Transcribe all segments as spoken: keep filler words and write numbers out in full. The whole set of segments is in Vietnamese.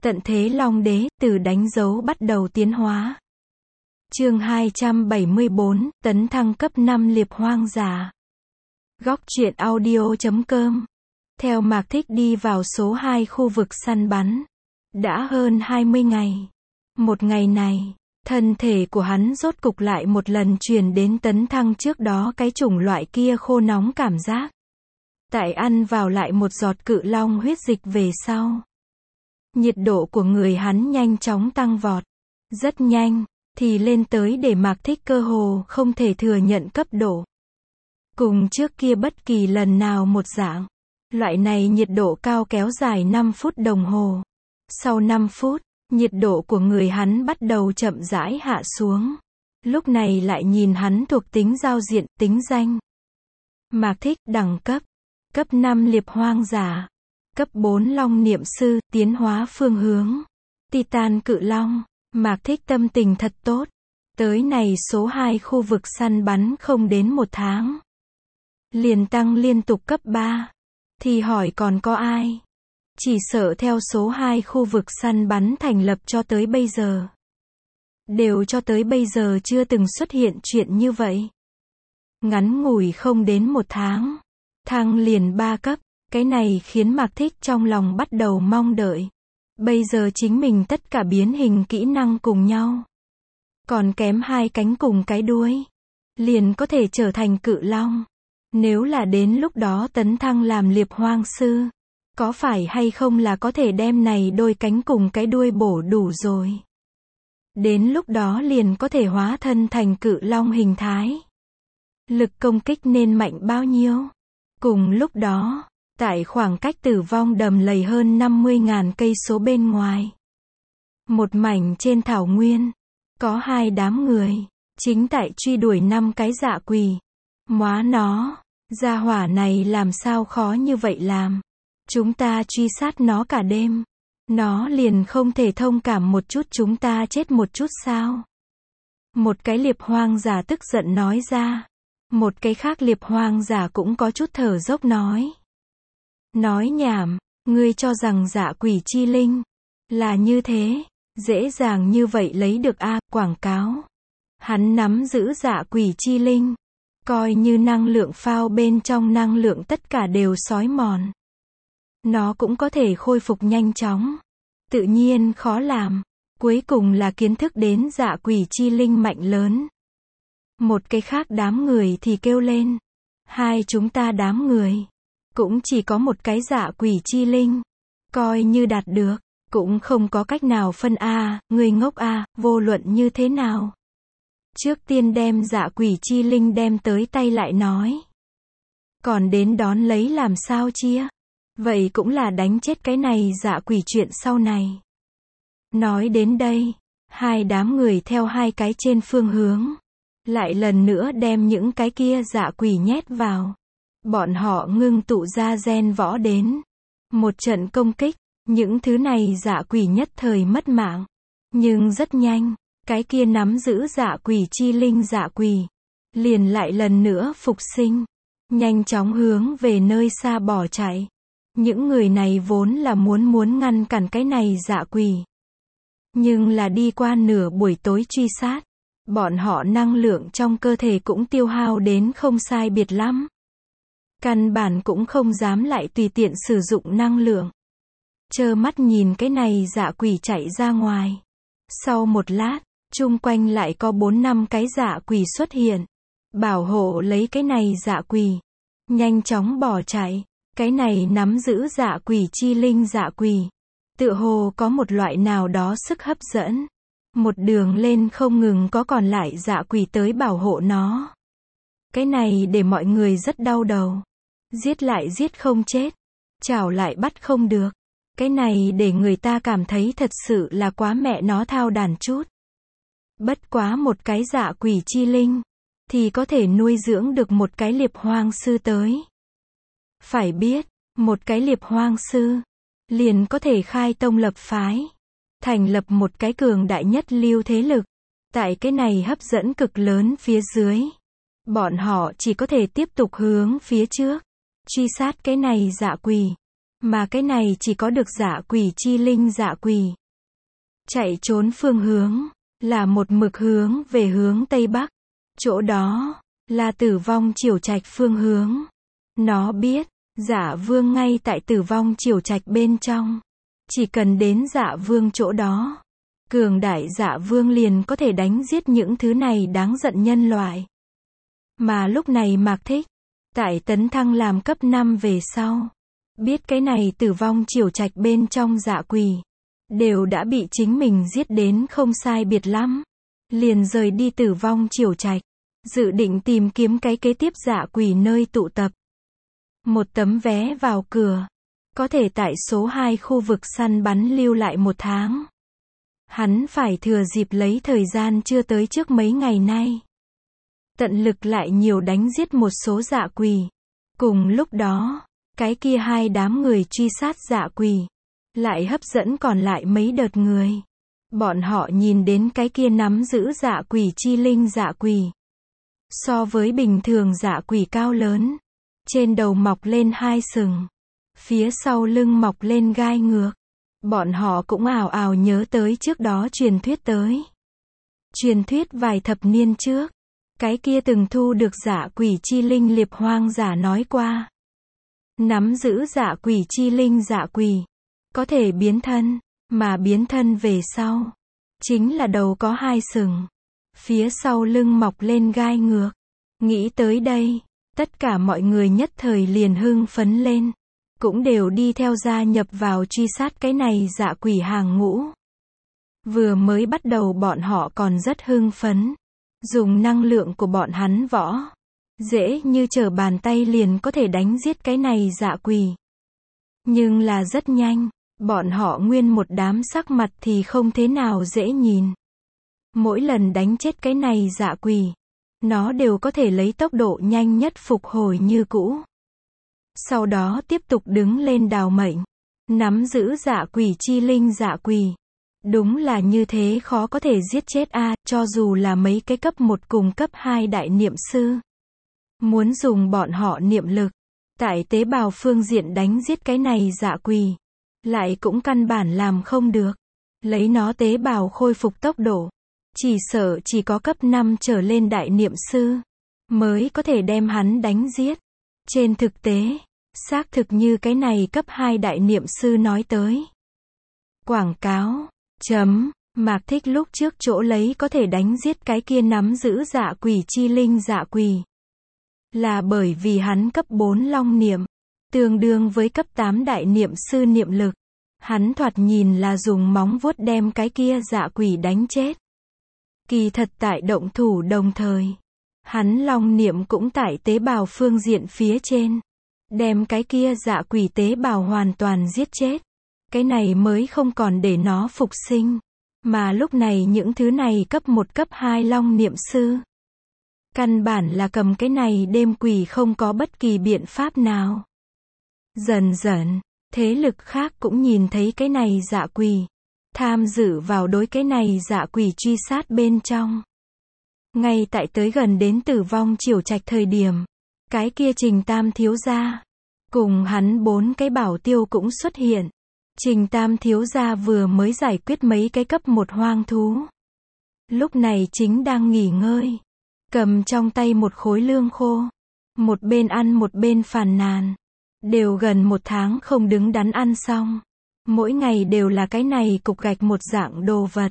Tận thế Long Đế, từ đánh dấu bắt đầu tiến hóa. Chương hai trăm bảy mươi bốn, tấn thăng cấp năm liệp hoang dã. Góc truyện audio chấm com. Theo Mạc Thích đi vào số hai khu vực săn bắn. Đã hơn hai mươi ngày. Một ngày này, thân thể của hắn rốt cục lại một lần truyền đến tấn thăng trước đó cái chủng loại kia khô nóng cảm giác. Tại ăn vào lại một giọt cự long huyết dịch về sau. Nhiệt độ của người hắn nhanh chóng tăng vọt. Rất nhanh, thì lên tới để Mạc Thích cơ hồ không thể thừa nhận cấp độ. Cùng trước kia bất kỳ lần nào một dạng. Loại này nhiệt độ cao kéo dài năm phút đồng hồ. Sau năm phút, nhiệt độ của người hắn bắt đầu chậm rãi hạ xuống. Lúc này lại nhìn hắn thuộc tính giao diện, tính danh. Mạc Thích, đẳng cấp. Cấp năm liệp hoang dã. Cấp bốn long niệm sư, tiến hóa phương hướng. Titan cự long. Mạc Thích tâm tình thật tốt. Tới này số hai khu vực săn bắn không đến một tháng. Liền tăng liên tục cấp ba. Thì hỏi còn có ai? Chỉ sợ theo số hai khu vực săn bắn thành lập cho tới bây giờ. Đều cho tới bây giờ chưa từng xuất hiện chuyện như vậy. Ngắn ngủi không đến một tháng. Thăng liền ba cấp. Cái này khiến Mạc Thích trong lòng bắt đầu mong đợi. Bây giờ chính mình tất cả biến hình kỹ năng cùng nhau. Còn kém hai cánh cùng cái đuôi. Liền có thể trở thành cự long. Nếu là đến lúc đó tấn thăng làm liệp hoang sư. Có phải hay không là có thể đem này đôi cánh cùng cái đuôi bổ đủ rồi. Đến lúc đó liền có thể hóa thân thành cự long hình thái. Lực công kích nên mạnh bao nhiêu? Cùng lúc đó, tại khoảng cách tử vong đầm lầy hơn năm mươi nghìn cây số bên ngoài. Một mảnh trên thảo nguyên. Có hai đám người. Chính tại truy đuổi năm cái dạ quỷ. Móa nó. Gia hỏa này làm sao khó như vậy làm. Chúng ta truy sát nó cả đêm. Nó liền không thể thông cảm một chút chúng ta chết một chút sao. Một cái liệp hoang dã tức giận nói ra. Một cái khác liệp hoang dã cũng có chút thở dốc nói. Nói nhảm, ngươi cho rằng dạ quỷ chi linh là như thế, dễ dàng như vậy lấy được a, quảng cáo. Hắn nắm giữ dạ quỷ chi linh, coi như năng lượng phao bên trong năng lượng tất cả đều xói mòn. Nó cũng có thể khôi phục nhanh chóng. Tự nhiên khó làm, cuối cùng là kiến thức đến dạ quỷ chi linh mạnh lớn. Một cái khác đám người thì kêu lên. Hai chúng ta đám người. Cũng chỉ có một cái dạ quỷ chi linh. Coi như đạt được. Cũng không có cách nào phân a, người ngốc a, vô luận như thế nào. Trước tiên đem dạ quỷ chi linh đem tới tay lại nói. Còn đến đón lấy làm sao chia. Vậy cũng là đánh chết cái này dạ quỷ chuyện sau này. Nói đến đây. Hai đám người theo hai cái trên phương hướng. Lại lần nữa đem những cái kia dạ quỷ nhét vào. Bọn họ ngưng tụ ra gen võ đến. Một trận công kích. Những thứ này dạ quỷ nhất thời mất mạng. Nhưng rất nhanh. Cái kia nắm giữ dạ quỷ chi linh dạ quỷ. Liền lại lần nữa phục sinh. Nhanh chóng hướng về nơi xa bỏ chạy. Những người này vốn là muốn muốn ngăn cản cái này dạ quỷ. Nhưng là đi qua nửa buổi tối truy sát. Bọn họ năng lượng trong cơ thể cũng tiêu hao đến không sai biệt lắm. Căn bản cũng không dám lại tùy tiện sử dụng năng lượng. Trơ mắt nhìn cái này dạ quỷ chạy ra ngoài. Sau một lát, chung quanh lại có bốn năm cái dạ quỷ xuất hiện. Bảo hộ lấy cái này dạ quỷ. Nhanh chóng bỏ chạy. Cái này nắm giữ dạ quỷ chi linh dạ quỷ. Tựa hồ có một loại nào đó sức hấp dẫn. Một đường lên không ngừng có còn lại dạ quỷ tới bảo hộ nó. Cái này để mọi người rất đau đầu. Giết lại giết không chết. Chảo lại bắt không được. Cái này để người ta cảm thấy thật sự là quá mẹ nó thao đàn chút. Bất quá một cái dạ quỷ chi linh. Thì có thể nuôi dưỡng được một cái liệp hoang sư tới. Phải biết, một cái liệp hoang sư. Liền có thể khai tông lập phái. Thành lập một cái cường đại nhất lưu thế lực. Tại cái này hấp dẫn cực lớn phía dưới. Bọn họ chỉ có thể tiếp tục hướng phía trước. Truy sát cái này dạ quỷ. Mà cái này chỉ có được dạ quỷ chi linh dạ quỷ. Chạy trốn phương hướng, là một mực hướng về hướng Tây Bắc. Chỗ đó, là Tử Vong Chiểu Trạch phương hướng. Nó biết, Dạ Vương ngay tại Tử Vong Chiểu Trạch bên trong. Chỉ cần đến Dạ Vương chỗ đó, cường đại Dạ Vương liền có thể đánh giết những thứ này đáng giận nhân loại. Mà lúc này Mạc Thích, tại tấn thăng làm cấp năm về sau, biết cái này Tử Vong Chiểu Trạch bên trong dạ quỷ, đều đã bị chính mình giết đến không sai biệt lắm. Liền rời đi Tử Vong Chiểu Trạch, dự định tìm kiếm cái kế tiếp dạ quỷ nơi tụ tập. Một tấm vé vào cửa, có thể tại số hai khu vực săn bắn lưu lại một tháng. Hắn phải thừa dịp lấy thời gian chưa tới trước mấy ngày nay, tận lực lại nhiều đánh giết một số dạ quỷ. Cùng lúc đó, cái kia hai đám người truy sát dạ quỷ, lại hấp dẫn còn lại mấy đợt người. Bọn họ nhìn đến cái kia nắm giữ dạ quỷ chi linh dạ quỷ. So với bình thường dạ quỷ cao lớn, trên đầu mọc lên hai sừng, phía sau lưng mọc lên gai ngược. Bọn họ cũng ào ào nhớ tới trước đó truyền thuyết tới. Truyền thuyết vài thập niên trước, cái kia từng thu được dạ quỷ chi linh liệp hoang giả nói qua. Nắm giữ dạ quỷ chi linh dạ quỷ, có thể biến thân, mà biến thân về sau, chính là đầu có hai sừng, phía sau lưng mọc lên gai ngược. Nghĩ tới đây, tất cả mọi người nhất thời liền hưng phấn lên, cũng đều đi theo gia nhập vào truy sát cái này dạ quỷ hàng ngũ. Vừa mới bắt đầu bọn họ còn rất hưng phấn, dùng năng lượng của bọn hắn võ, dễ như trở bàn tay liền có thể đánh giết cái này dạ quỷ. Nhưng là rất nhanh, bọn họ nguyên một đám sắc mặt thì không thế nào dễ nhìn. Mỗi lần đánh chết cái này dạ quỷ, nó đều có thể lấy tốc độ nhanh nhất phục hồi như cũ. Sau đó tiếp tục đứng lên đào mệnh, nắm giữ dạ quỷ chi linh dạ quỷ. Đúng là như thế khó có thể giết chết a, à, cho dù là mấy cái cấp một cùng cấp hai đại niệm sư. Muốn dùng bọn họ niệm lực, tại tế bào phương diện đánh giết cái này dạ quỷ, lại cũng căn bản làm không được. Lấy nó tế bào khôi phục tốc độ, chỉ sợ chỉ có cấp năm trở lên đại niệm sư, mới có thể đem hắn đánh giết. Trên thực tế, xác thực như cái này cấp hai đại niệm sư nói tới. Quảng cáo, chấm, Mạc Thích lúc trước chỗ lấy có thể đánh giết cái kia nắm giữ dạ quỷ chi linh dạ quỷ. Là bởi vì hắn cấp bốn long niệm, tương đương với cấp tám đại niệm sư niệm lực. Hắn thoạt nhìn là dùng móng vuốt đem cái kia dạ quỷ đánh chết. Kỳ thật tại động thủ đồng thời, hắn long niệm cũng tại tế bào phương diện phía trên, đem cái kia dạ quỷ tế bào hoàn toàn giết chết. Cái này mới không còn để nó phục sinh. Mà lúc này những thứ này cấp một cấp hai long niệm sư, căn bản là cầm cái này đêm quỷ không có bất kỳ biện pháp nào. Dần dần, thế lực khác cũng nhìn thấy cái này dạ quỷ, tham dự vào đối cái này dạ quỷ truy sát bên trong. Ngay tại tới gần đến Tử Vong Chiểu Trạch thời điểm, cái kia Trình Tam thiếu gia, cùng hắn bốn cái bảo tiêu cũng xuất hiện. Trình Tam thiếu gia vừa mới giải quyết mấy cái cấp một hoang thú. Lúc này chính đang nghỉ ngơi, cầm trong tay một khối lương khô, một bên ăn một bên phàn nàn. Đều gần một tháng không đứng đắn ăn xong. Mỗi ngày đều là cái này cục gạch một dạng đồ vật.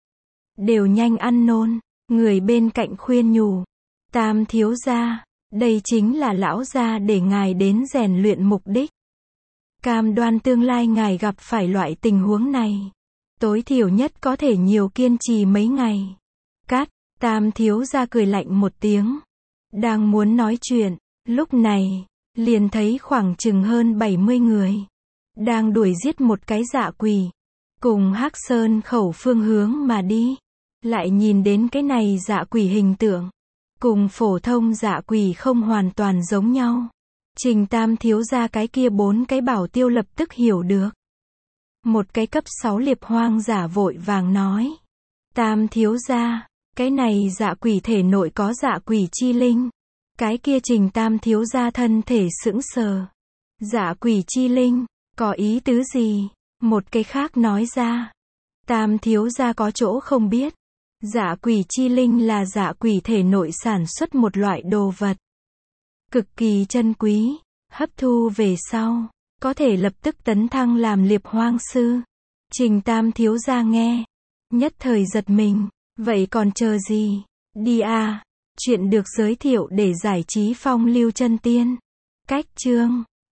Đều nhanh ăn nôn. Người bên cạnh khuyên nhủ. Tam thiếu gia, đây chính là lão gia để ngài đến rèn luyện mục đích. Cam đoan tương lai ngài gặp phải loại tình huống này, tối thiểu nhất có thể nhiều kiên trì mấy ngày. Cát, Tam thiếu gia cười lạnh một tiếng. Đang muốn nói chuyện, lúc này, liền thấy khoảng chừng hơn bảy mươi người, đang đuổi giết một cái dạ quỷ, cùng Hắc Sơn khẩu phương hướng mà đi. Lại nhìn đến cái này dạ quỷ hình tượng, cùng phổ thông dạ quỷ không hoàn toàn giống nhau. Trình Tam thiếu gia cái kia bốn cái bảo tiêu lập tức hiểu được. Một cái cấp sáu liệp hoang giả vội vàng nói. Tam thiếu gia, cái này dạ quỷ thể nội có dạ quỷ chi linh. Cái kia Trình Tam thiếu gia thân thể sững sờ. Dạ quỷ chi linh, Có ý tứ gì? Một cái khác nói ra. Tam thiếu gia có chỗ không biết. Dạ quỷ chi linh là dạ quỷ thể nội sản xuất một loại đồ vật cực kỳ chân quý, hấp thu về sau, có thể lập tức tấn thăng làm liệp hoang sư. Trình Tam thiếu gia nghe, nhất thời giật mình, vậy còn chờ gì? Đi à, chuyện được giới thiệu để giải trí phong lưu chân tiên. Cách chương